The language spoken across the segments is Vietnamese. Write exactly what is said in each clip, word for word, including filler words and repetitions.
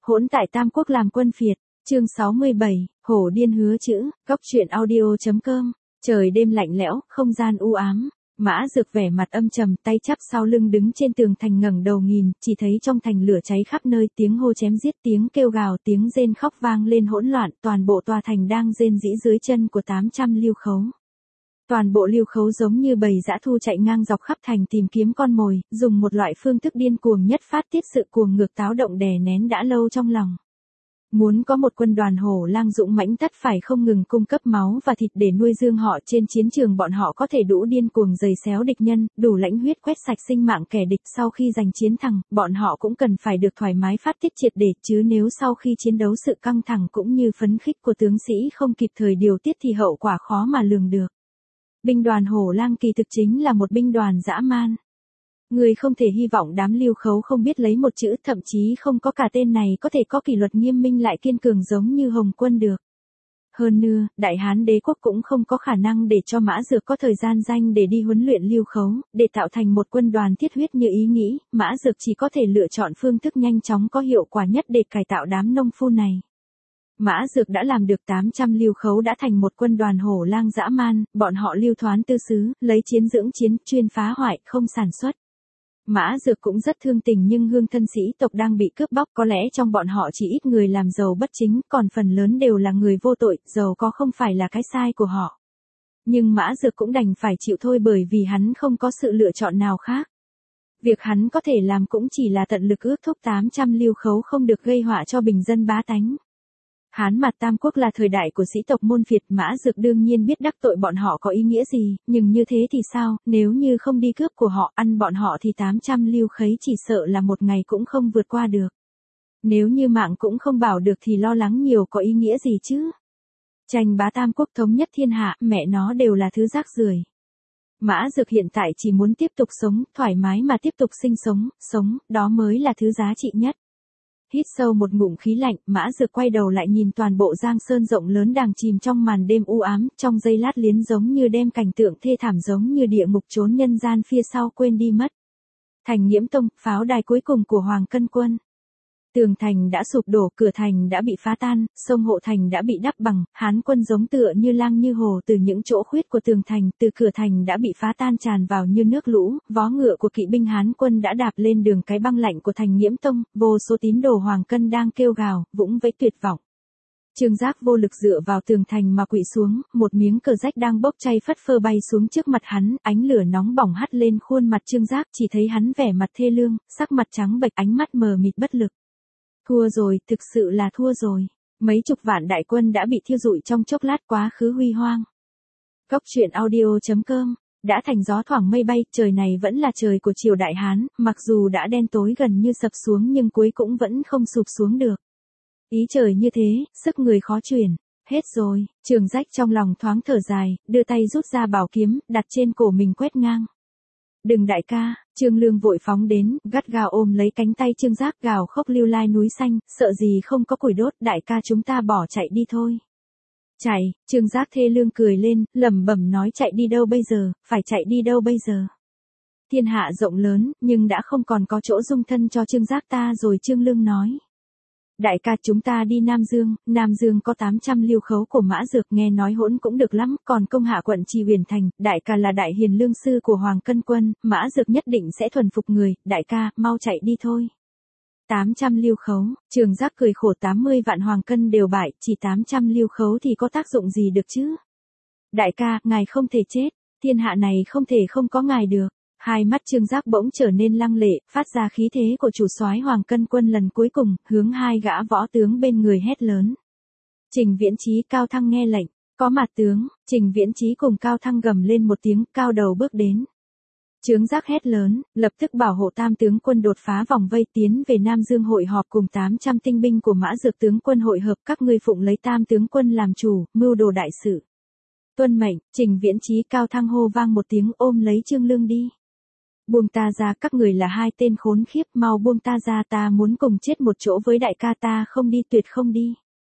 Hỗn tại Tam Quốc làm quân phiệt, chương sáu mươi bảy, hổ điên hứa chữ, góc truyện audio.com, trời đêm lạnh lẽo, không gian u ám. Mã Dược vẻ mặt âm trầm, tay chắp sau lưng đứng trên tường thành ngẩng đầu nhìn, chỉ thấy trong thành lửa cháy khắp nơi, tiếng hô chém giết, tiếng kêu gào, tiếng rên khóc vang lên hỗn loạn, toàn bộ tòa thành đang rên rỉ dưới chân của tám trăm Lưu Khấu. Toàn bộ Lưu Khấu giống như bầy dã thu chạy ngang dọc khắp thành tìm kiếm con mồi, dùng một loại phương thức điên cuồng nhất phát tiết sự cuồng ngược táo động đè nén đã lâu trong lòng. Muốn có một quân đoàn hổ lang dũng mãnh tất phải không ngừng cung cấp máu và thịt để nuôi dưỡng họ, trên chiến trường bọn họ có thể đủ điên cuồng giày xéo địch nhân, đủ lãnh huyết quét sạch sinh mạng kẻ địch. Sau khi giành chiến thắng, bọn họ cũng cần phải được thoải mái phát tiết triệt để, chứ nếu sau khi chiến đấu sự căng thẳng cũng như phấn khích của tướng sĩ không kịp thời điều tiết thì hậu quả khó mà lường được. Binh đoàn hổ lang kỳ thực chính là một binh đoàn dã man. Người không thể hy vọng đám Lưu Khấu không biết lấy một chữ, thậm chí không có cả tên này có thể có kỷ luật nghiêm minh lại kiên cường giống như Hồng Quân được. Hơn nữa, Đại Hán đế quốc cũng không có khả năng để cho Mã Dược có thời gian rảnh để đi huấn luyện Lưu Khấu, để tạo thành một quân đoàn thiết huyết như ý nghĩ, Mã Dược chỉ có thể lựa chọn phương thức nhanh chóng có hiệu quả nhất để cải tạo đám nông phu này. Mã Dược đã làm được, tám trăm Lưu Khấu đã thành một quân đoàn hổ lang dã man, bọn họ lưu thoán tư xứ, lấy chiến dưỡng chiến, chuyên phá hoại, không sản xuất. Mã Dược cũng rất thương tình nhưng hương thân sĩ tộc đang bị cướp bóc, có lẽ trong bọn họ chỉ ít người làm giàu bất chính, còn phần lớn đều là người vô tội, giàu có không phải là cái sai của họ. Nhưng Mã Dược cũng đành phải chịu thôi bởi vì hắn không có sự lựa chọn nào khác. Việc hắn có thể làm cũng chỉ là tận lực ước thúc tám trăm Lưu Khấu không được gây họa cho bình dân bá tánh. Hán Mạt Tam Quốc là thời đại của sĩ tộc môn phiệt, Mã Dược đương nhiên biết đắc tội bọn họ có ý nghĩa gì, nhưng như thế thì sao, nếu như không đi cướp của họ, ăn bọn họ thì tám trăm Lưu Khấy chỉ sợ là một ngày cũng không vượt qua được. Nếu như mạng cũng không bảo được thì lo lắng nhiều có ý nghĩa gì chứ. Tranh bá Tam Quốc thống nhất thiên hạ, mẹ nó đều là thứ rác rưởi. Mã Dược hiện tại chỉ muốn tiếp tục sống, thoải mái mà tiếp tục sinh sống, sống, đó mới là thứ giá trị nhất. Hít sâu một ngụm khí lạnh, Mã Dược quay đầu lại nhìn toàn bộ Giang Sơn rộng lớn đang chìm trong màn đêm u ám, trong giây lát liến giống như đem cảnh tượng thê thảm giống như địa ngục trốn nhân gian phía sau quên đi mất. Thành Nghiễm Tông, pháo đài cuối cùng của Hoàng Cân Quân. Tường thành đã sụp đổ, cửa thành đã bị phá tan, sông hộ thành đã bị đắp bằng, Hán quân giống tựa như lang như hồ từ những chỗ khuyết của tường thành, từ cửa thành đã bị phá tan tràn vào như nước lũ, vó ngựa của kỵ binh Hán quân đã đạp lên đường cái băng lạnh của thành Nghiễm Tông, vô số tín đồ Hoàng Cân đang kêu gào, vũng vẫy tuyệt vọng. Trương Giác vô lực dựa vào tường thành mà quỵ xuống, một miếng cờ rách đang bốc cháy phất phơ bay xuống trước mặt hắn, ánh lửa nóng bỏng hắt lên khuôn mặt Trương Giác, chỉ thấy hắn vẻ mặt thê lương, sắc mặt trắng bệch, ánh mắt mờ mịt bất lực. Thua rồi, thực sự là thua rồi. Mấy chục vạn đại quân đã bị thiêu rụi trong chốc lát, quá khứ huy hoang. Góc truyện audio.com, đã thành gió thoảng mây bay, trời này vẫn là trời của triều Đại Hán, mặc dù đã đen tối gần như sập xuống nhưng cuối cũng vẫn không sụp xuống được. Ý trời như thế, sức người khó chuyển. Hết rồi, Trường Rách trong lòng thoáng thở dài, đưa tay rút ra bảo kiếm, đặt trên cổ mình quét ngang. Đừng đại ca, Trương Lương vội phóng đến, gắt gao ôm lấy cánh tay Trương Giác, gào khóc lưu lai núi xanh, sợ gì không có củi đốt, đại ca chúng ta bỏ chạy đi thôi. Chạy, Trương Giác thê lương cười lên, lẩm bẩm nói chạy đi đâu bây giờ, phải chạy đi đâu bây giờ. Thiên hạ rộng lớn, nhưng đã không còn có chỗ dung thân cho Trương Giác ta rồi. Trương Lương nói. Đại ca chúng ta đi Nam Dương, Nam Dương có tám trăm Lưu Khấu của Mã Dược, nghe nói hỗn cũng được lắm, còn công hạ quận Trì Huyền Thành, đại ca là đại hiền lương sư của Hoàng Cân Quân, Mã Dược nhất định sẽ thuần phục người, đại ca, mau chạy đi thôi. tám trăm Lưu Khấu, Trường Giác cười khổ, tám mươi vạn Hoàng Cân đều bại, chỉ tám trăm Lưu Khấu thì có tác dụng gì được chứ? Đại ca, ngài không thể chết, thiên hạ này không thể không có ngài được. Hai mắt Trương Giác bỗng trở nên lăng lệ, phát ra khí thế của chủ soái Hoàng Cân Quân lần cuối cùng, hướng hai gã võ tướng bên người hét lớn. Trình Viễn Chí, Cao Thăng nghe lệnh, có mặt tướng. Trình Viễn Chí cùng Cao Thăng gầm lên một tiếng, cao đầu bước đến. Trương Giác hét lớn, lập tức bảo hộ tam tướng quân đột phá vòng vây tiến về Nam Dương hội họp cùng tám trăm tinh binh của Mã Dược tướng quân hội hợp, các ngươi phụng lấy tam tướng quân làm chủ, mưu đồ đại sự. Tuân mệnh. Trình Viễn Chí, Cao Thăng hô vang một tiếng, ôm lấy Trương Lương đi. Buông ta ra, các người là hai tên khốn khiếp, mau buông ta ra, ta muốn cùng chết một chỗ với đại ca, ta không đi, tuyệt không đi.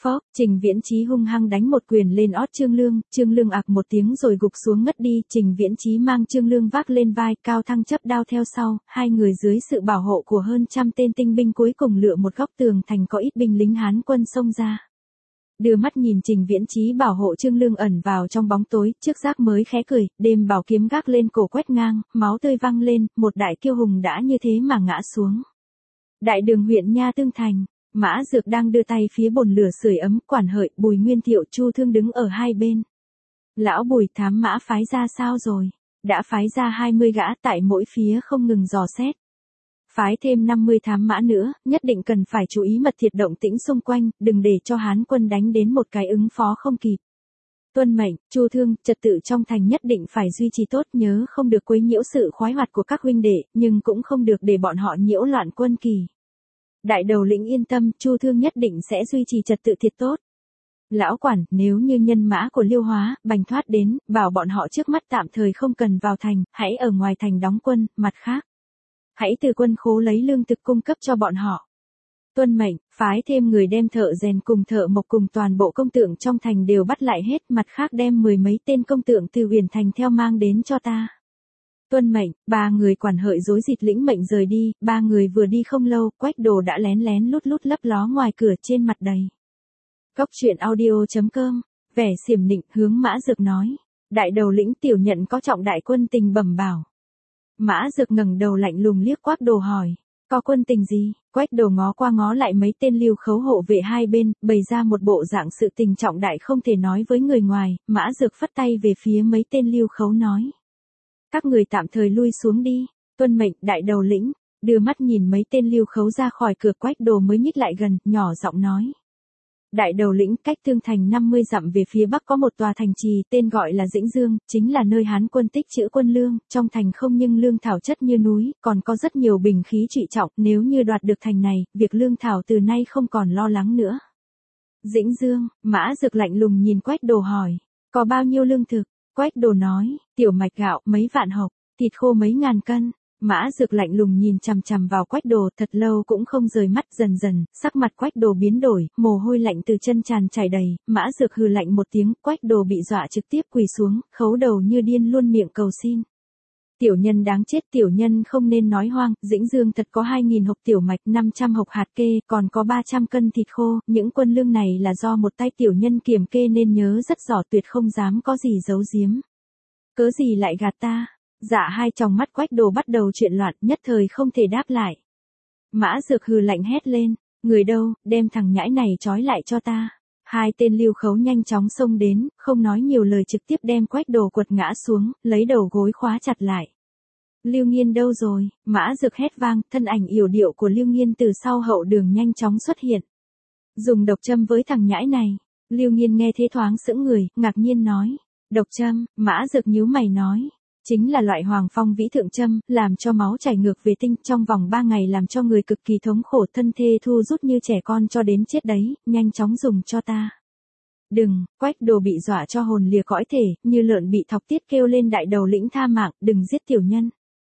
Phốc, Trình Viễn Chí hung hăng đánh một quyền lên ót Trương Lương, Trương Lương ạc một tiếng rồi gục xuống ngất đi, Trình Viễn Chí mang Trương Lương vác lên vai, Cao Thăng chấp đao theo sau, hai người dưới sự bảo hộ của hơn trăm tên tinh binh cuối cùng lựa một góc tường thành có ít binh lính Hán quân xông ra. Đưa mắt nhìn Trình Viễn Chí bảo hộ Trương Lương ẩn vào trong bóng tối, trước giác mới khẽ cười, đêm bảo kiếm gác lên cổ quét ngang, máu tươi văng lên, một đại kiêu hùng đã như thế mà ngã xuống. Đại đường huyện Nha Tương Thành, Mã Dược đang đưa tay phía bồn lửa sưởi ấm, Quản Hợi, Bùi Nguyên Thiệu, Chu Thương đứng ở hai bên. Lão Bùi, thám mã phái ra sao rồi? Đã phái ra hai mươi gã, tại mỗi phía không ngừng dò xét. Phái thêm năm mươi thám mã nữa, nhất định cần phải chú ý mật thiết động tĩnh xung quanh, đừng để cho Hán quân đánh đến một cái ứng phó không kịp. Tuân mệnh, Chu Thương, trật tự trong thành nhất định phải duy trì tốt, nhớ không được quấy nhiễu sự khoái hoạt của các huynh đệ, nhưng cũng không được để bọn họ nhiễu loạn quân kỳ. Đại đầu lĩnh yên tâm, Chu Thương nhất định sẽ duy trì trật tự thiệt tốt. Lão Quản, nếu như nhân mã của Liêu Hóa, Bành Thoát đến, bảo bọn họ trước mắt tạm thời không cần vào thành, hãy ở ngoài thành đóng quân, mặt khác. Hãy từ quân khố lấy lương thực cung cấp cho bọn họ. Tuân mệnh, phái thêm người đem thợ rèn cùng thợ mộc cùng toàn bộ công tượng trong thành đều bắt lại hết, mặt khác đem mười mấy tên công tượng từ Huyền Thành theo mang đến cho ta. Tuân mệnh, ba người Quản Hợi rối rít lĩnh mệnh rời đi, ba người vừa đi không lâu, Quách Đồ đã lén lén lút lút lấp ló ngoài cửa trên mặt đầy. Cốc truyện audio chấm com, vẻ xiểm nịnh hướng Mã Dược nói. Đại đầu lĩnh tiểu nhận có trọng đại quân tình bẩm bảo. Mã Dược ngẩng đầu lạnh lùng liếc Quách Đồ hỏi. Có quân tình gì? Quách Đồ ngó qua ngó lại mấy tên lưu khấu hộ vệ hai bên, bày ra một bộ dạng sự tình trọng đại không thể nói với người ngoài, Mã Dược phất tay về phía mấy tên lưu khấu nói. Các người tạm thời lui xuống đi, tuân mệnh, đại đầu lĩnh, đưa mắt nhìn mấy tên lưu khấu ra khỏi cửa, Quách Đồ mới nhích lại gần, nhỏ giọng nói. Đại đầu lĩnh, cách Tương Thành năm mươi dặm về phía bắc có một tòa thành trì tên gọi là Dĩnh Dương, chính là nơi Hán quân tích trữ quân lương, trong thành không nhưng lương thảo chất như núi, còn có rất nhiều bình khí trụy trọng, nếu như đoạt được thành này, việc lương thảo từ nay không còn lo lắng nữa. Dĩnh Dương, Mã Dược lạnh lùng nhìn Quách Đồ hỏi, có bao nhiêu lương thực? Quách Đồ nói, tiểu mạch gạo, mấy vạn hộp, thịt khô mấy ngàn cân. Mã Dược lạnh lùng nhìn chằm chằm vào Quách Đồ thật lâu cũng không rời mắt, dần dần, sắc mặt Quách Đồ biến đổi, mồ hôi lạnh từ chân tràn chảy đầy, Mã Dược hừ lạnh một tiếng, Quách Đồ bị dọa trực tiếp quỳ xuống, khấu đầu như điên luôn miệng cầu xin. Tiểu nhân đáng chết, tiểu nhân không nên nói hoang, Dĩnh Dương thật có hai nghìn hộp tiểu mạch, năm trăm hộp hạt kê, còn có ba trăm cân thịt khô, những quân lương này là do một tay tiểu nhân kiểm kê nên nhớ rất rõ, tuyệt không dám có gì giấu giếm. Cớ gì lại gạt ta? Dạ hai tròng mắt Quách Đồ bắt đầu chuyện loạn, nhất thời không thể đáp lại. Mã Dược hừ lạnh hét lên, người đâu, đem thằng nhãi này trói lại cho ta. Hai tên lưu khấu nhanh chóng xông đến, không nói nhiều lời trực tiếp đem Quách Đồ quật ngã xuống, lấy đầu gối khóa chặt lại. Lưu Nghiên đâu rồi? Mã Dược hét vang, thân ảnh yểu điệu của Lưu Nghiên từ sau hậu đường nhanh chóng xuất hiện. Dùng độc châm với thằng nhãi này. Lưu Nghiên nghe thế thoáng sững người, ngạc nhiên nói. Độc châm, Mã Dược nhíu mày nói. Chính là loại hoàng phong vĩ thượng châm, làm cho máu chảy ngược về tinh, trong vòng ba ngày làm cho người cực kỳ thống khổ, thân thê thu rút như trẻ con cho đến chết đấy, nhanh chóng dùng cho ta. Đừng, Quách Đồ bị dọa cho hồn lìa cõi thể, như lợn bị thọc tiết kêu lên, đại đầu lĩnh tha mạng, đừng giết tiểu nhân.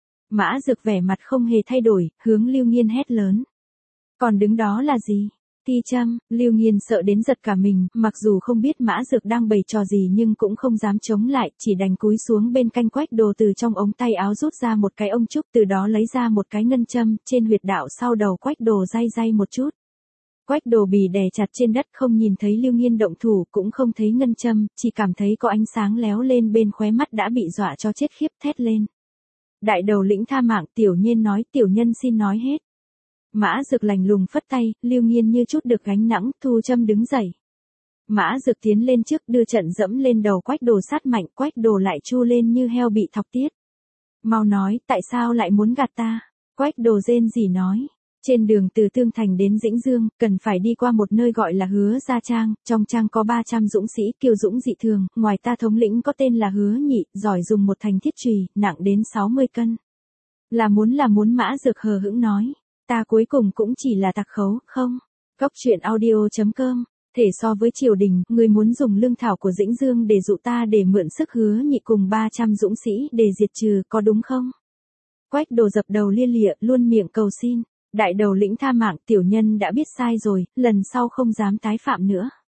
Mã Dược vẻ mặt không hề thay đổi, hướng Lưu Nghiên hét lớn. Còn đứng đó là gì? Ti châm, Lưu Nghiên sợ đến giật cả mình, mặc dù không biết Mã Dược đang bày trò gì nhưng cũng không dám chống lại, chỉ đành cúi xuống bên cạnh Quách Đồ, từ trong ống tay áo rút ra một cái ông trúc, từ đó lấy ra một cái ngân châm, trên huyệt đạo sau đầu Quách Đồ day day một chút. Quách Đồ bị đè chặt trên đất, không nhìn thấy Lưu Nghiên động thủ, cũng không thấy ngân châm, chỉ cảm thấy có ánh sáng léo lên bên khóe mắt, đã bị dọa cho chết khiếp, thét lên. Đại đầu lĩnh tha mạng, tiểu nhiên nói, tiểu nhân xin nói hết. Mã Dược lạnh lùng phất tay, Lưu Nghiên như chút được gánh nặng, thu châm đứng dậy. Mã Dược tiến lên trước, đưa trận dẫm lên đầu Quách Đồ sát mạnh, Quách Đồ lại chu lên như heo bị thọc tiết. Mau nói, tại sao lại muốn gạt ta? Quách Đồ rên rỉ nói. Trên đường từ Tương Thành đến Dĩnh Dương, cần phải đi qua một nơi gọi là Hứa Gia Trang, trong trang có ba trăm dũng sĩ, kiêu dũng dị thường, ngoài ta thống lĩnh có tên là Hứa Nhị, giỏi dùng một thành thiết chùy, nặng đến sáu mươi cân. Là muốn là muốn, Mã Dược hờ hững nói. Ta cuối cùng cũng chỉ là tặc khấu, không? Cốc truyện audio chấm com, thể so với triều đình, người muốn dùng lương thảo của Dĩnh Dương để dụ ta để mượn sức Hứa Nhị cùng ba trăm dũng sĩ để diệt trừ, có đúng không? Quách Đồ dập đầu lia lịa, luôn miệng cầu xin. Đại đầu lĩnh tha mạng, tiểu nhân đã biết sai rồi, lần sau không dám tái phạm nữa.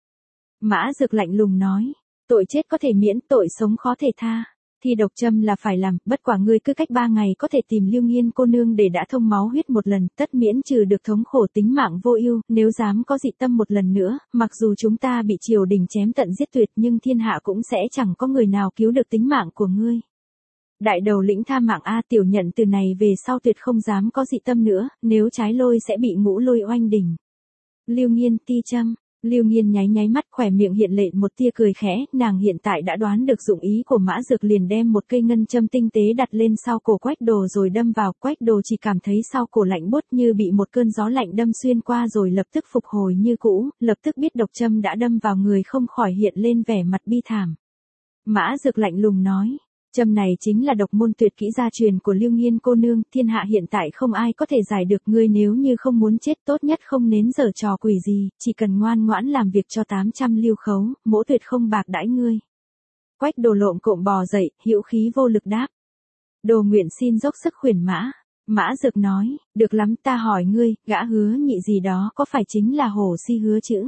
Mã Dược lạnh lùng nói, tội chết có thể miễn, tội sống khó thể tha. Thì độc châm là phải làm, bất quả ngươi cứ cách ba ngày có thể tìm Lưu Nghiên cô nương để đã thông máu huyết một lần, tất miễn trừ được thống khổ tính mạng vô ưu, nếu dám có dị tâm một lần nữa, mặc dù chúng ta bị triều đình chém tận giết tuyệt nhưng thiên hạ cũng sẽ chẳng có người nào cứu được tính mạng của ngươi. Đại đầu lĩnh tha mạng a, tiểu nhận từ này về sau tuyệt không dám có dị tâm nữa, nếu trái lôi sẽ bị ngũ lôi oanh đỉnh. Lưu Nghiên ti châm. Lưu Nghiên nháy nháy mắt, khỏe miệng hiện lệ một tia cười khẽ, nàng hiện tại đã đoán được dụng ý của Mã Dược, liền đem một cây ngân châm tinh tế đặt lên sau cổ Quách Đồ rồi đâm vào. Quách Đồ chỉ cảm thấy sau cổ lạnh buốt như bị một cơn gió lạnh đâm xuyên qua rồi lập tức phục hồi như cũ, lập tức biết độc châm đã đâm vào người, không khỏi hiện lên vẻ mặt bi thảm. Mã Dược lạnh lùng nói, châm này chính là độc môn tuyệt kỹ gia truyền của Lưu Nghiên cô nương, thiên hạ hiện tại không ai có thể giải được, ngươi nếu như không muốn chết tốt nhất không nến giở trò quỷ gì, chỉ cần ngoan ngoãn làm việc cho tám trăm lưu khấu, mỗ tuyệt không bạc đãi ngươi. Quách Đồ lộn cộm bò dậy, hữu khí vô lực đáp. Đồ nguyện xin dốc sức khuyển mã. Mã Dược nói, được lắm, ta hỏi ngươi, gã Hứa Nhị gì đó có phải chính là Hồ Si Hứa Chữ?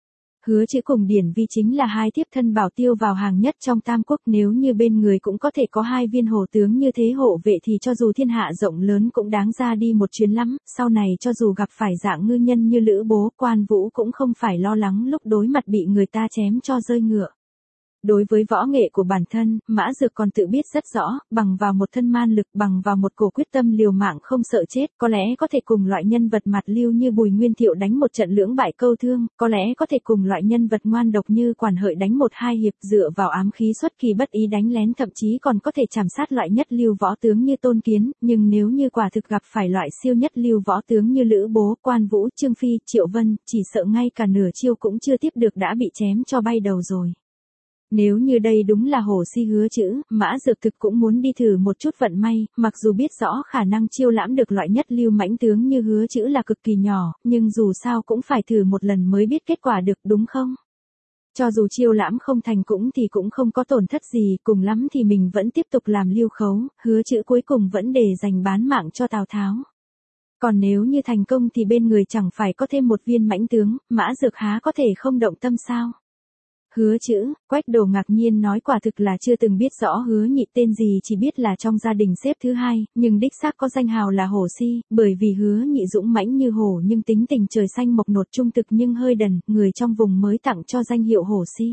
Hứa Chữ cùng Điển Vi chính là hai tiếp thân bảo tiêu vào hàng nhất trong Tam Quốc, nếu như bên người cũng có thể có hai viên hổ tướng như thế hộ vệ thì cho dù thiên hạ rộng lớn cũng đáng ra đi một chuyến lắm, sau này cho dù gặp phải dạng ngư nhân như Lữ Bố, Quan Vũ cũng không phải lo lắng lúc đối mặt bị người ta chém cho rơi ngựa. Đối với võ nghệ của bản thân, Mã Dược còn tự biết rất rõ, bằng vào một thân man lực, bằng vào một cổ quyết tâm liều mạng không sợ chết, có lẽ có thể cùng loại nhân vật mặt lưu như Bùi Nguyên Thiệu đánh một trận lưỡng bại câu thương, có lẽ có thể cùng loại nhân vật ngoan độc như Quản Hợi đánh một hai hiệp, dựa vào ám khí xuất kỳ bất ý đánh lén, thậm chí còn có thể chảm sát loại nhất lưu võ tướng như Tôn Kiến, nhưng nếu như quả thực gặp phải loại siêu nhất lưu võ tướng như Lữ Bố, Quan Vũ, Trương Phi, Triệu Vân, chỉ sợ ngay cả nửa chiêu cũng chưa tiếp được đã bị chém cho bay đầu rồi. Nếu như đây đúng là Hồ Si Hứa Chữ, Mã Dược thực cũng muốn đi thử một chút vận may, mặc dù biết rõ khả năng chiêu lãm được loại nhất lưu mãnh tướng như Hứa Chữ là cực kỳ nhỏ, nhưng dù sao cũng phải thử một lần mới biết kết quả được, đúng không? Cho dù chiêu lãm không thành cũng thì cũng không có tổn thất gì, cùng lắm thì mình vẫn tiếp tục làm lưu khấu, Hứa Chữ cuối cùng vẫn để dành bán mạng cho Tào Tháo. Còn nếu như thành công thì bên người chẳng phải có thêm một viên mãnh tướng, Mã Dược há có thể không động tâm sao? Hứa Chữ, Quách Đồ ngạc nhiên nói, quả thực là chưa từng biết rõ Hứa Nhị tên gì, chỉ biết là trong gia đình xếp thứ hai, nhưng đích xác có danh hào là Hồ Si, bởi vì Hứa Nhị dũng mãnh như hổ nhưng tính tình trời xanh mộc nột, trung thực nhưng hơi đần, người trong vùng mới tặng cho danh hiệu Hồ Si.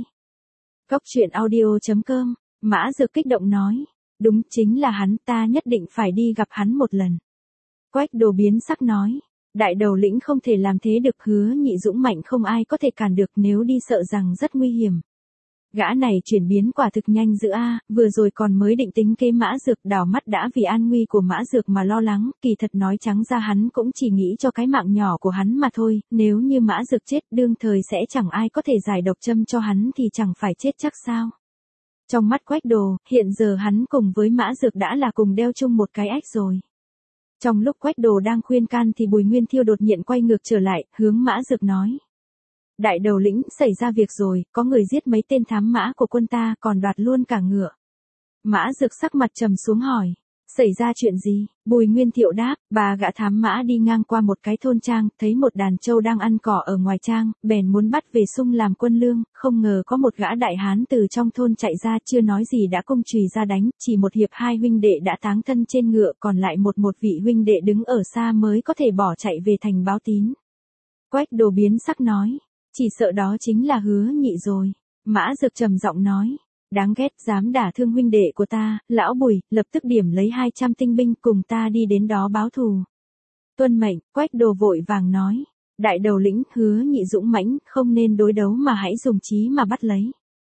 Cốc truyện audio chấm com, Mã Dược kích động nói, đúng chính là hắn, ta nhất định phải đi gặp hắn một lần. Quách Đồ biến sắc nói, đại đầu lĩnh không thể làm thế được, Hứa Nhị dũng mạnh không ai có thể cản được, nếu đi sợ rằng rất nguy hiểm. Gã này chuyển biến quả thực nhanh dữ a, vừa rồi còn mới định tính kế Mã Dược, đảo mắt đã vì an nguy của Mã Dược mà lo lắng, kỳ thật nói trắng ra hắn cũng chỉ nghĩ cho cái mạng nhỏ của hắn mà thôi, nếu như Mã Dược chết đương thời sẽ chẳng ai có thể giải độc châm cho hắn thì chẳng phải chết chắc sao. Trong mắt Quách Đồ, hiện giờ hắn cùng với Mã Dược đã là cùng đeo chung một cái ách rồi. Trong lúc Quách Đồ đang khuyên can thì Bùi Nguyên Thiêu đột nhiên quay ngược trở lại, hướng Mã Dược nói. Đại đầu lĩnh, xảy ra việc rồi, có người giết mấy tên thám mã của quân ta, còn đoạt luôn cả ngựa. Mã Dược sắc mặt trầm xuống hỏi, xảy ra chuyện gì? Bùi Nguyên Thiệu đáp, ba gã thám mã đi ngang qua một cái thôn trang, thấy một đàn trâu đang ăn cỏ ở ngoài trang, bèn muốn bắt về sung làm quân lương, không ngờ có một gã đại hán từ trong thôn chạy ra, chưa nói gì đã cung chùy ra đánh, chỉ một hiệp hai huynh đệ đã táng thân trên ngựa, còn lại một một vị huynh đệ đứng ở xa mới có thể bỏ chạy về thành báo tín. Quách Đồ biến sắc nói, chỉ sợ đó chính là Hứa Nhị rồi. Mã Dược trầm giọng nói, đáng ghét, dám đả thương huynh đệ của ta, lão Bùi, lập tức điểm lấy hai trăm tinh binh cùng ta đi đến đó báo thù. Tuân mệnh, Quách Đồ vội vàng nói, đại đầu lĩnh, Hứa Nhị dũng mãnh, không nên đối đấu mà hãy dùng trí mà bắt lấy.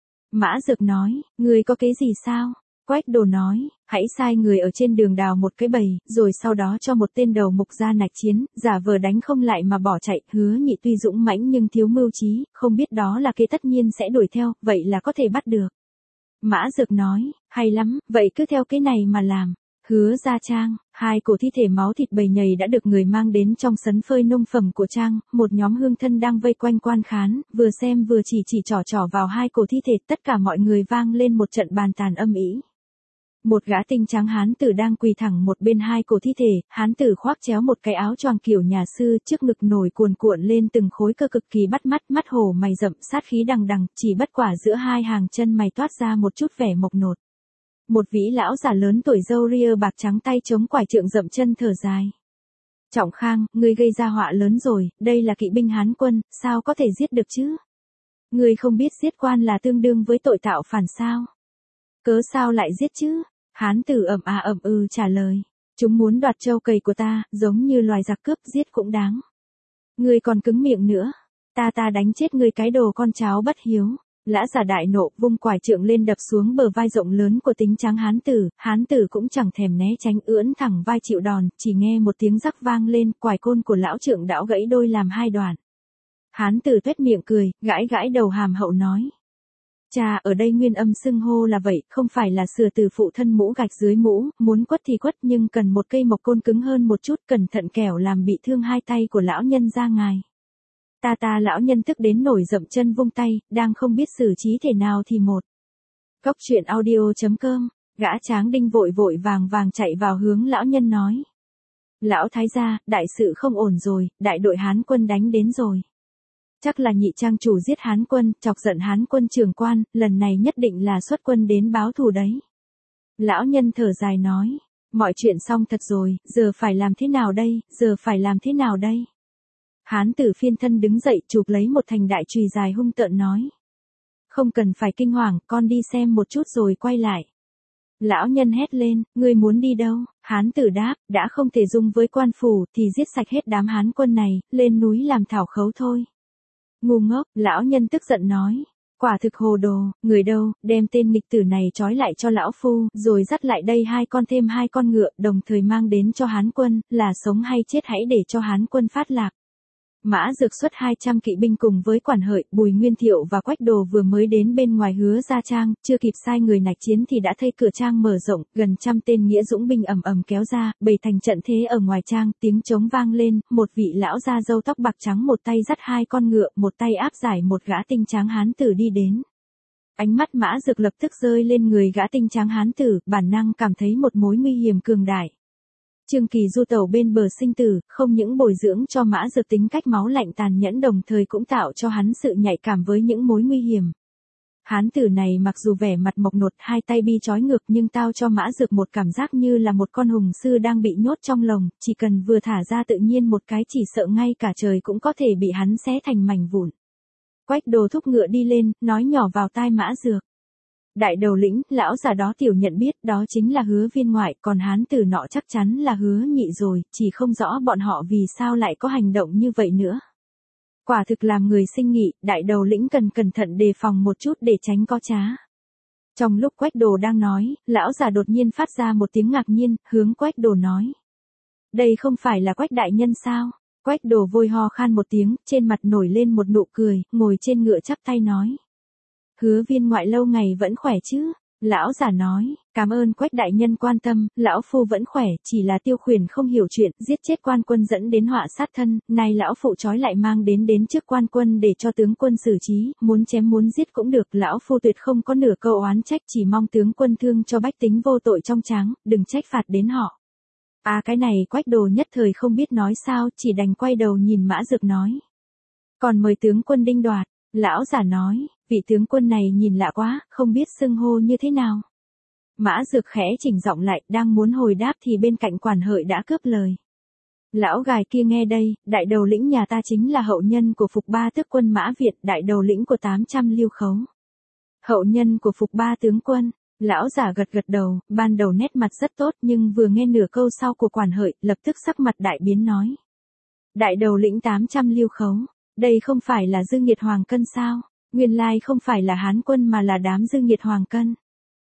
Mã Dược nói, ngươi có kế gì sao? Quách Đồ nói, hãy sai người ở trên đường đào một cái bầy, rồi sau đó cho một tên đầu mục ra nạch chiến, giả vờ đánh không lại mà bỏ chạy, Hứa Nhị tuy dũng mãnh nhưng thiếu mưu trí, không biết đó là kế tất nhiên sẽ đuổi theo, vậy là có thể bắt được. Mã Dược nói, hay lắm, vậy cứ theo cái này mà làm. Hứa ra trang, hai cổ thi thể máu thịt bầy nhầy đã được người mang đến trong sấn phơi nông phẩm của trang, một nhóm hương thân đang vây quanh quan khán, vừa xem vừa chỉ chỉ trỏ trỏ vào hai cổ thi thể, tất cả mọi người vang lên một trận bàn tàn âm ĩ. Một gã tinh trắng hán tử đang quỳ thẳng một bên hai cổ thi thể, hán tử khoác chéo một cái áo choàng kiểu nhà sư, trước ngực nổi cuồn cuộn lên từng khối cơ cực kỳ bắt mắt, mắt hổ mày rậm, sát khí đằng đằng, chỉ bất quả giữa hai hàng chân mày toát ra một chút vẻ mộc nột. Một vĩ lão già lớn tuổi râu ria bạc trắng tay chống quải trượng dậm chân thở dài. Trọng Khang, ngươi gây ra họa lớn rồi, đây là kỵ binh Hán quân, sao có thể giết được chứ? Ngươi không biết giết quan là tương đương với tội tạo phản sao? Cớ sao lại giết chứ? Hán tử ậm à ậm ừ trả lời. Chúng muốn đoạt trâu cày của ta, giống như loài giặc cướp, giết cũng đáng. Ngươi còn cứng miệng nữa. Ta ta đánh chết ngươi cái đồ con cháu bất hiếu. Lã giả đại nộ, vung quải trượng lên đập xuống bờ vai rộng lớn của tính trắng hán tử, hán tử cũng chẳng thèm né tránh, ưỡn thẳng vai chịu đòn, chỉ nghe một tiếng rắc vang lên, quải côn của lão trượng đảo gãy đôi làm hai đoạn. Hán tử tuét miệng cười, gãi gãi đầu hàm hậu nói. Cha, ở đây nguyên âm xưng hô là vậy, không phải là sửa từ phụ thân mũ gạch dưới mũ, muốn quất thì quất nhưng cần một cây mộc côn cứng hơn một chút, cẩn thận kẻo làm bị thương hai tay của lão nhân ra ngài. Ta ta lão nhân tức đến nổi dậm chân vung tay, đang không biết xử trí thể nào thì một. Cốc truyện audio chấm com, gã tráng đinh vội vội vàng vàng chạy vào hướng lão nhân nói. Lão thái gia, đại sự không ổn rồi, đại đội Hán quân đánh đến rồi. Chắc là nhị trang chủ giết Hán quân, chọc giận Hán quân trưởng quan, lần này nhất định là xuất quân đến báo thù đấy. Lão nhân thở dài nói, mọi chuyện xong thật rồi, giờ phải làm thế nào đây, giờ phải làm thế nào đây? Hán tử phiên thân đứng dậy chụp lấy một thành đại chùy dài hung tợn nói. Không cần phải kinh hoàng, con đi xem một chút rồi quay lại. Lão nhân hét lên, ngươi muốn đi đâu? Hán tử đáp, đã không thể dung với quan phủ thì giết sạch hết đám Hán quân này, lên núi làm thảo khấu thôi. Ngu ngốc, lão nhân tức giận nói. Quả thực hồ đồ, người đâu, đem tên nghịch tử này trói lại cho lão phu, rồi dắt lại đây hai con thêm hai con ngựa, đồng thời mang đến cho Hán quân, là sống hay chết hãy để cho Hán quân phát lạc. Mã Dược xuất hai trăm kỵ binh cùng với Quản Hợi, Bùi Nguyên Thiệu và Quách Đồ vừa mới đến bên ngoài Hứa Gia Trang, chưa kịp sai người nạch chiến thì đã thấy cửa trang mở rộng, gần trăm tên nghĩa dũng binh ầm ầm kéo ra, bày thành trận thế ở ngoài trang, tiếng trống vang lên, một vị lão da râu tóc bạc trắng một tay dắt hai con ngựa, một tay áp giải một gã tinh tráng hán tử đi đến. Ánh mắt Mã Dược lập tức rơi lên người gã tinh tráng hán tử, bản năng cảm thấy một mối nguy hiểm cường đại. Trương Kỳ du tẩu bên bờ sinh tử, không những bồi dưỡng cho Mã Dược tính cách máu lạnh tàn nhẫn, đồng thời cũng tạo cho hắn sự nhạy cảm với những mối nguy hiểm. Hán tử này mặc dù vẻ mặt mộc nột, hai tay bi trói ngược, nhưng tao cho Mã Dược một cảm giác như là một con hùng sư đang bị nhốt trong lồng, chỉ cần vừa thả ra tự nhiên một cái chỉ sợ ngay cả trời cũng có thể bị hắn xé thành mảnh vụn. Quách Đồ thúc ngựa đi lên, nói nhỏ vào tai Mã Dược. Đại đầu lĩnh, lão già đó tiểu nhận biết, đó chính là Hứa Viên ngoại, còn hán tử nọ chắc chắn là Hứa Nhị rồi, chỉ không rõ bọn họ vì sao lại có hành động như vậy nữa. Quả thực làm người sinh nghị, đại đầu lĩnh cần cẩn thận đề phòng một chút để tránh có trá. Trong lúc Quách Đồ đang nói, lão già đột nhiên phát ra một tiếng ngạc nhiên, hướng Quách Đồ nói. Đây không phải là Quách đại nhân sao? Quách Đồ vội ho khan một tiếng, trên mặt nổi lên một nụ cười, ngồi trên ngựa chắp tay nói. Hứa Viên ngoại lâu ngày vẫn khỏe chứ? Lão giả nói, cảm ơn Quách đại nhân quan tâm, lão phu vẫn khỏe, chỉ là Tiêu Khuyển không hiểu chuyện, giết chết quan quân dẫn đến họa sát thân, nay lão phụ trói lại mang đến đến trước quan quân để cho tướng quân xử trí, muốn chém muốn giết cũng được, lão phu tuyệt không có nửa câu oán trách, chỉ mong tướng quân thương cho bách tính vô tội trong tráng, đừng trách phạt đến họ. À cái này Quách Đồ nhất thời không biết nói sao, chỉ đành quay đầu nhìn Mã Dược nói. Còn mời tướng quân đinh đoạt, lão giả nói. Vị tướng quân này nhìn lạ quá, không biết xưng hô như thế nào. Mã Dược khẽ chỉnh giọng lại, đang muốn hồi đáp thì bên cạnh Quản Hợi đã cướp lời. Lão gài kia nghe đây, đại đầu lĩnh nhà ta chính là hậu nhân của Phục Ba tước quân Mã Việt, đại đầu lĩnh của tám trăm lưu khấu. Hậu nhân của Phục Ba tướng quân, lão giả gật gật đầu, ban đầu nét mặt rất tốt nhưng vừa nghe nửa câu sau của Quản Hợi, lập tức sắc mặt đại biến nói. Đại đầu lĩnh tám trăm lưu khấu, đây không phải là Dương Nghiệt Hoàng Cân sao? Nguyên lai không phải là Hán quân mà là đám Dương Nghiệt Hoàng Cân.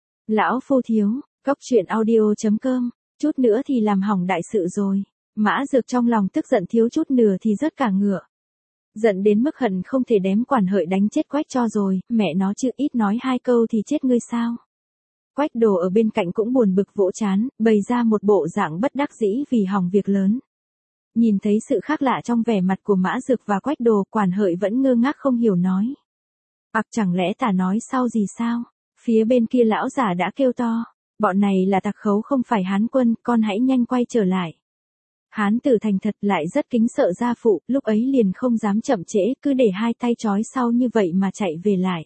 Lão phu thiếu, cốc truyện audio chấm com, chút nữa thì làm hỏng đại sự rồi. Mã Dược trong lòng tức giận thiếu chút nửa thì rớt cả ngựa. Giận đến mức hận không thể đếm Quản Hợi đánh chết Quách cho rồi, mẹ nó chứ ít nói hai câu thì chết ngươi sao. Quách Đồ ở bên cạnh cũng buồn bực vỗ chán, bày ra một bộ dạng bất đắc dĩ vì hỏng việc lớn. Nhìn thấy sự khác lạ trong vẻ mặt của Mã Dược và Quách Đồ, Quản Hợi vẫn ngơ ngác không hiểu nói. Ặc chẳng lẽ ta nói sau gì sao? Phía bên kia lão giả đã kêu to. Bọn này là tặc khấu không phải Hán quân, con hãy nhanh quay trở lại. Hán tử thành thật lại rất kính sợ gia phụ, lúc ấy liền không dám chậm trễ, cứ để hai tay trói sau như vậy mà chạy về lại.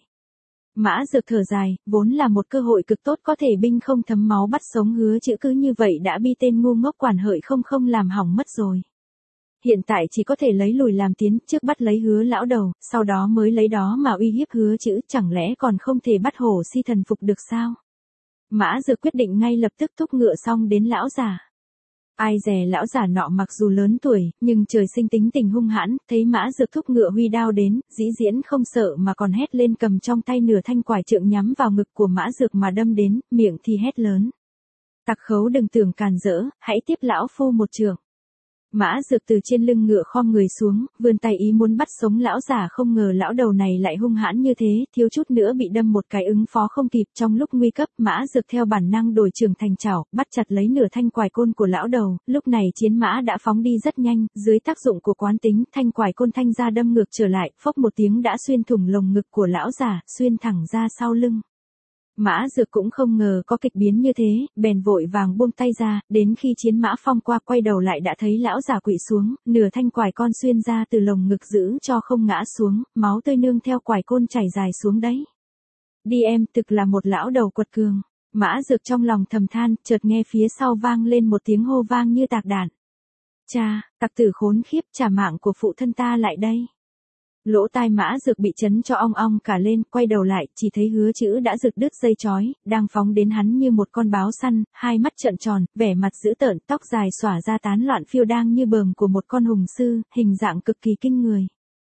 Mã Dược thở dài, vốn là một cơ hội cực tốt có thể binh không thấm máu bắt sống Hứa Chữ, cứ như vậy đã bị tên ngu ngốc quản hợi không không làm hỏng mất rồi. Hiện tại chỉ có thể lấy lùi làm tiến, trước bắt lấy Hứa lão đầu, sau đó mới lấy đó mà uy hiếp Hứa Chữ, chẳng lẽ còn không thể bắt hổ si thần phục được sao? Mã Dược quyết định ngay lập tức thúc ngựa xong đến lão già. Ai dè lão già nọ mặc dù lớn tuổi, nhưng trời sinh tính tình hung hãn, thấy Mã Dược thúc ngựa huy đao đến, dĩ diễn không sợ mà còn hét lên, cầm trong tay nửa thanh quải trượng nhắm vào ngực của Mã Dược mà đâm đến, miệng thì hét lớn. Tặc khấu đừng tưởng càn rỡ, hãy tiếp lão phu một trượng. Mã Dược từ trên lưng ngựa khom người xuống, vươn tay ý muốn bắt sống lão già, không ngờ lão đầu này lại hung hãn như thế, thiếu chút nữa bị đâm một cái ứng phó không kịp. Trong lúc nguy cấp, Mã Dược theo bản năng đổi trường thành chảo, bắt chặt lấy nửa thanh quải côn của lão đầu. Lúc này chiến mã đã phóng đi rất nhanh, dưới tác dụng của quán tính, thanh quải côn thanh ra đâm ngược trở lại, phốc một tiếng đã xuyên thủng lồng ngực của lão già, xuyên thẳng ra sau lưng. Mã Dược cũng không ngờ có kịch biến như thế, bèn vội vàng buông tay ra, đến khi chiến mã phong qua quay đầu lại đã thấy lão già quỵ xuống, nửa thanh quải con xuyên ra từ lồng ngực giữ cho không ngã xuống, máu tươi nương theo quải côn chảy dài xuống đấy. Đi em, thực là một lão đầu quật cường. Mã Dược trong lòng thầm than, chợt nghe phía sau vang lên một tiếng hô vang như tạc đạn. Cha, tặc tử khốn khiếp, trả mạng của phụ thân ta lại đây. Lỗ tai Mã Dược bị chấn cho ong ong cả lên, quay đầu lại, chỉ thấy Hứa Chữ đã giật đứt dây chói, đang phóng đến hắn như một con báo săn, hai mắt trợn tròn, vẻ mặt dữ tợn, tóc dài xõa ra tán loạn phiêu đang như bờm của một con hùng sư, hình dạng cực kỳ kinh người.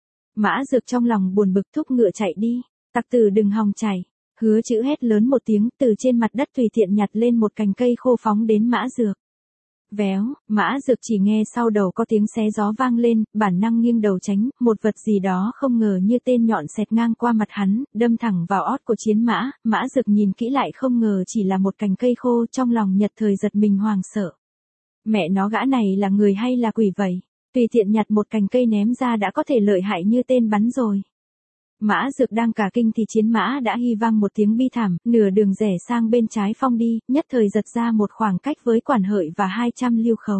Mã Dược trong lòng buồn bực thúc ngựa chạy đi, tặc tử đừng hòng chạy. Hứa Chữ hét lớn một tiếng, từ trên mặt đất tùy tiện nhặt lên một cành cây khô phóng đến Mã Dược. Véo, Mã Dược chỉ nghe sau đầu có tiếng xé gió vang lên, bản năng nghiêng đầu tránh, một vật gì đó không ngờ như tên nhọn xẹt ngang qua mặt hắn, đâm thẳng vào ót của chiến mã. Mã Dược nhìn kỹ lại không ngờ chỉ là một cành cây khô, trong lòng nhật thời giật mình hoảng sợ. Mẹ nó, gã này là người hay là quỷ vậy? Tùy tiện nhặt một cành cây ném ra đã có thể lợi hại như tên bắn rồi. Mã Dược đang cả kinh thì chiến mã đã hy vang một tiếng bi thảm, nửa đường rẽ sang bên trái phong đi, nhất thời giật ra một khoảng cách với quản hợi và hai trăm lưu khấu.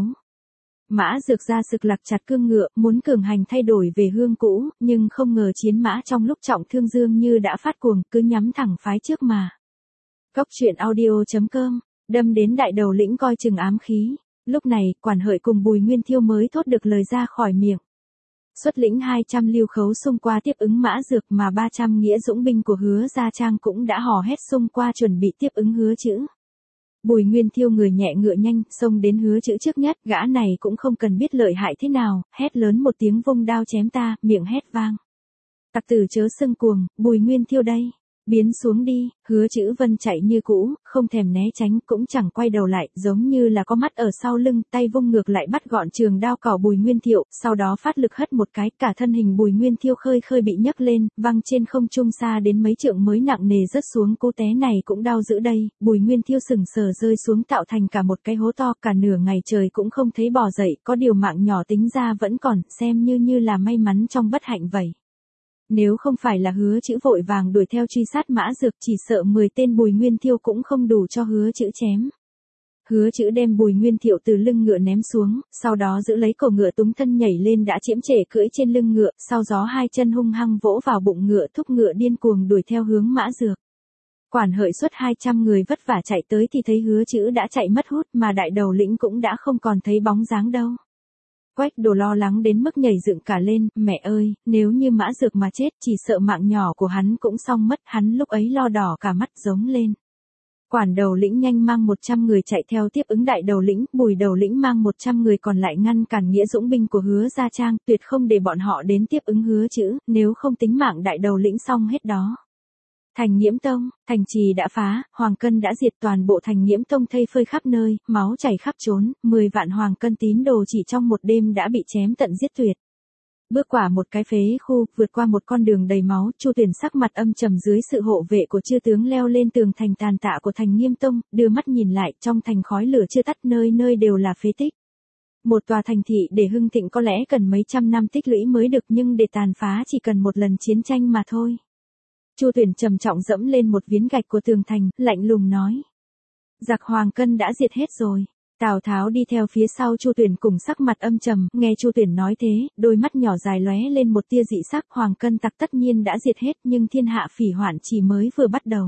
Mã Dược ra sực lặc chặt cương ngựa, muốn cường hành thay đổi về hương cũ, nhưng không ngờ chiến mã trong lúc trọng thương dương như đã phát cuồng, cứ nhắm thẳng phái trước mà. Góc truyện audio chấm com, đâm đến đại đầu lĩnh coi chừng ám khí. Lúc này, quản hợi cùng Bùi Nguyên Thiêu mới thốt được lời ra khỏi miệng. Xuất lĩnh hai trăm lưu khấu xung qua tiếp ứng Mã Dược, mà ba trăm nghĩa dũng binh của Hứa Gia Trang cũng đã hò hét xung qua chuẩn bị tiếp ứng Hứa Chữ. Bùi Nguyên Thiêu người nhẹ ngựa nhanh, xông đến Hứa Chữ trước nhất, gã này cũng không cần biết lợi hại thế nào, hét lớn một tiếng vung đao chém ta, miệng hét vang. Tặc tử chớ xưng cuồng, Bùi Nguyên Thiêu đây. Biến xuống đi. Hứa Chữ Vân chạy như cũ, không thèm né tránh, cũng chẳng quay đầu lại, giống như là có mắt ở sau lưng, tay vung ngược lại bắt gọn trường đao cỏ Bùi Nguyên Thiệu, sau đó phát lực hất một cái, cả thân hình Bùi Nguyên Thiêu khơi khơi bị nhấc lên, văng trên không trung xa đến mấy trượng mới nặng nề rớt xuống. Cú té này cũng đau dữ đây. Bùi Nguyên Thiêu sừng sờ rơi xuống tạo thành cả một cái hố to, cả nửa ngày trời cũng không thấy bò dậy, có điều mạng nhỏ tính ra vẫn còn, xem như như là may mắn trong bất hạnh vậy. Nếu không phải là Hứa Chữ vội vàng đuổi theo truy sát Mã Dược, chỉ sợ mười tên Bùi Nguyên Thiêu cũng không đủ cho Hứa Chữ chém. Hứa Chữ đem Bùi Nguyên Thiệu từ lưng ngựa ném xuống, sau đó giữ lấy cổ ngựa túng thân nhảy lên đã chiếm trệ cưỡi trên lưng ngựa, sau gió hai chân hung hăng vỗ vào bụng ngựa, thúc ngựa điên cuồng đuổi theo hướng Mã Dược. Quản hợi xuất hai trăm người vất vả chạy tới thì thấy Hứa Chữ đã chạy mất hút, mà đại đầu lĩnh cũng đã không còn thấy bóng dáng đâu. Quách Đồ lo lắng đến mức nhảy dựng cả lên, mẹ ơi, nếu như Mã Dược mà chết, chỉ sợ mạng nhỏ của hắn cũng xong mất, hắn lúc ấy lo đỏ cả mắt giống lên. Quản đầu lĩnh nhanh mang một trăm người chạy theo tiếp ứng đại đầu lĩnh, Bùi đầu lĩnh mang một trăm người còn lại ngăn cản nghĩa dũng binh của Hứa Gia Trang, tuyệt không để bọn họ đến tiếp ứng Hứa Chữ, nếu không tính mạng đại đầu lĩnh xong hết đó. Thành Nghiễm Tông, thành trì đã phá, Hoàng Cân đã diệt, toàn bộ Thành Nghiễm Tông thây phơi khắp nơi, máu chảy khắp trốn, mười vạn Hoàng Cân tín đồ chỉ trong một đêm đã bị chém tận giết tuyệt. Bước qua một cái phế khu, vượt qua một con đường đầy máu, Chu Tuyển sắc mặt âm trầm dưới sự hộ vệ của chư tướng leo lên tường thành tàn tạ của Thành Nghiễm Tông, đưa mắt nhìn lại, trong thành khói lửa chưa tắt, nơi nơi đều là phế tích. Một tòa thành thị để hưng thịnh có lẽ cần mấy trăm năm tích lũy mới được, nhưng để tàn phá chỉ cần một lần chiến tranh mà thôi. Chu Tuyển trầm trọng dẫm lên một viếng gạch của tường thành, lạnh lùng nói. Giặc Hoàng Cân đã diệt hết rồi. Tào Tháo đi theo phía sau Chu Tuyển cùng sắc mặt âm trầm, nghe Chu Tuyển nói thế, đôi mắt nhỏ dài lóe lên một tia dị sắc. Hoàng Cân tặc tất nhiên đã diệt hết, nhưng thiên hạ phỉ hoạn chỉ mới vừa bắt đầu.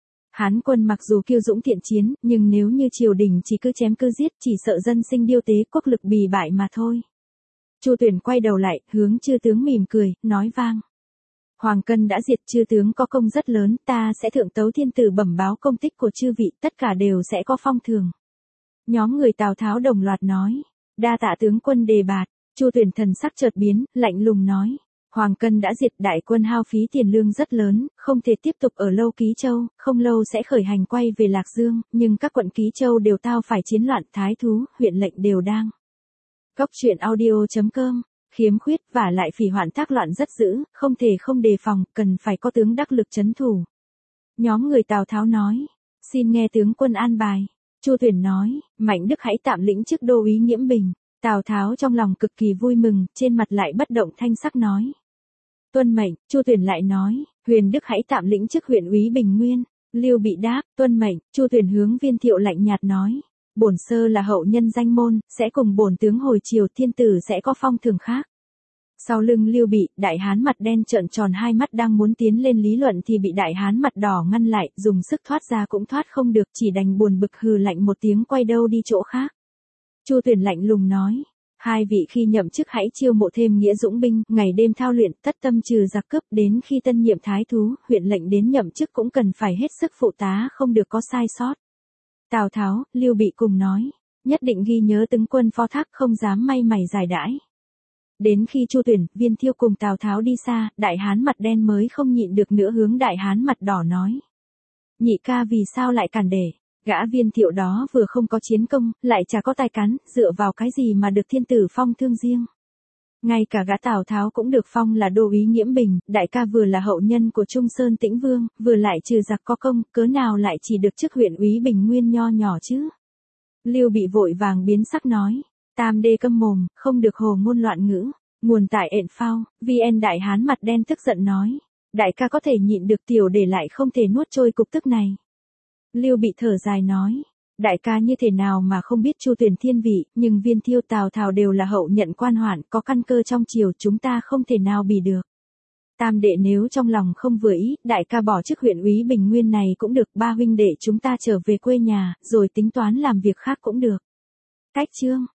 Hán quân mặc dù kiêu dũng thiện chiến, nhưng nếu như triều đình chỉ cứ chém cứ giết, chỉ sợ dân sinh điêu tế, quốc lực bì bại mà thôi. Chu Tuyển quay đầu lại, hướng chư tướng mỉm cười, nói vang. Hoàng Cân đã diệt, chư tướng có công rất lớn, ta sẽ thượng tấu thiên tử bẩm báo công tích của chư vị, tất cả đều sẽ có phong thưởng. Nhóm người Tào Tháo đồng loạt nói, đa tạ tướng quân đề bạt. Chu Tuyển thần sắc chợt biến, lạnh lùng nói, Hoàng Cân đã diệt, đại quân hao phí tiền lương rất lớn, không thể tiếp tục ở lâu Ký Châu, không lâu sẽ khởi hành quay về Lạc Dương, nhưng các quận Ký Châu đều tao phải chiến loạn, thái thú, huyện lệnh đều đang. Góc truyện audio chấm com, khiếm khuyết và lại phỉ hoạn thác loạn rất dữ, không thể không đề phòng, cần phải có tướng đắc lực trấn thủ. Nhóm người Tào Tháo nói, xin nghe tướng quân an bài. Chu Tuyển nói, Mạnh Đức hãy tạm lĩnh chức đô úy Nghiễm Bình. Tào Tháo trong lòng cực kỳ vui mừng, trên mặt lại bất động thanh sắc nói. Tuân mệnh. Chu Tuyển lại nói, Huyền Đức hãy tạm lĩnh chức huyện úy Bình Nguyên. Lưu Bị đáp, tuân mệnh. Chu Tuyển hướng Viên Thiệu lạnh nhạt nói, bổn sơ là hậu nhân danh môn, sẽ cùng bổn tướng hồi chiều, thiên tử sẽ có phong thưởng khác. Sau lưng Lưu Bị, đại hán mặt đen trợn tròn hai mắt đang muốn tiến lên lý luận thì bị đại hán mặt đỏ ngăn lại, dùng sức thoát ra cũng thoát không được, chỉ đành buồn bực hừ lạnh một tiếng quay đâu đi chỗ khác. Chu Tuyển lạnh lùng nói, hai vị khi nhậm chức hãy chiêu mộ thêm nghĩa dũng binh, ngày đêm thao luyện, tất tâm trừ giặc cướp, đến khi tân nhiệm thái thú, huyện lệnh đến nhậm chức cũng cần phải hết sức phụ tá, không được có sai sót. Tào Tháo, Lưu Bị cùng nói, nhất định ghi nhớ tướng quân phó thác, không dám may mày giải đãi. Đến khi Chu Tuyển, Viên Thiệu cùng Tào Tháo đi xa, đại hán mặt đen mới không nhịn được nữa hướng đại hán mặt đỏ nói. Nhị ca vì sao lại cản để, gã Viên Thiệu đó vừa không có chiến công, lại chả có tài cán, dựa vào cái gì mà được thiên tử phong thương riêng. Ngay cả gã Tào Tháo cũng được phong là đô úy Nghiễm Bình, đại ca vừa là hậu nhân của Trung Sơn Tĩnh Vương, vừa lại trừ giặc có công, cớ nào lại chỉ được chức huyện úy Bình Nguyên nho nhỏ chứ. Lưu Bị vội vàng biến sắc nói. Tam đê câm mồm, không được hồ ngôn loạn ngữ. Nguồn tại ện phao, vê en đại hán mặt đen tức giận nói. Đại ca có thể nhịn được tiểu để lại không thể nuốt trôi cục tức này. Lưu Bị thở dài nói. Đại ca như thế nào mà không biết Chu Tuyển thiên vị, nhưng Viên Thiệu Tào Tháo đều là hậu nhận quan hoạn, có căn cơ trong triều, chúng ta không thể nào bì được. Tam đệ nếu trong lòng không vừa ý, đại ca bỏ chức huyện úy Bình Nguyên này cũng được, ba huynh đệ chúng ta trở về quê nhà, rồi tính toán làm việc khác cũng được. Cách chương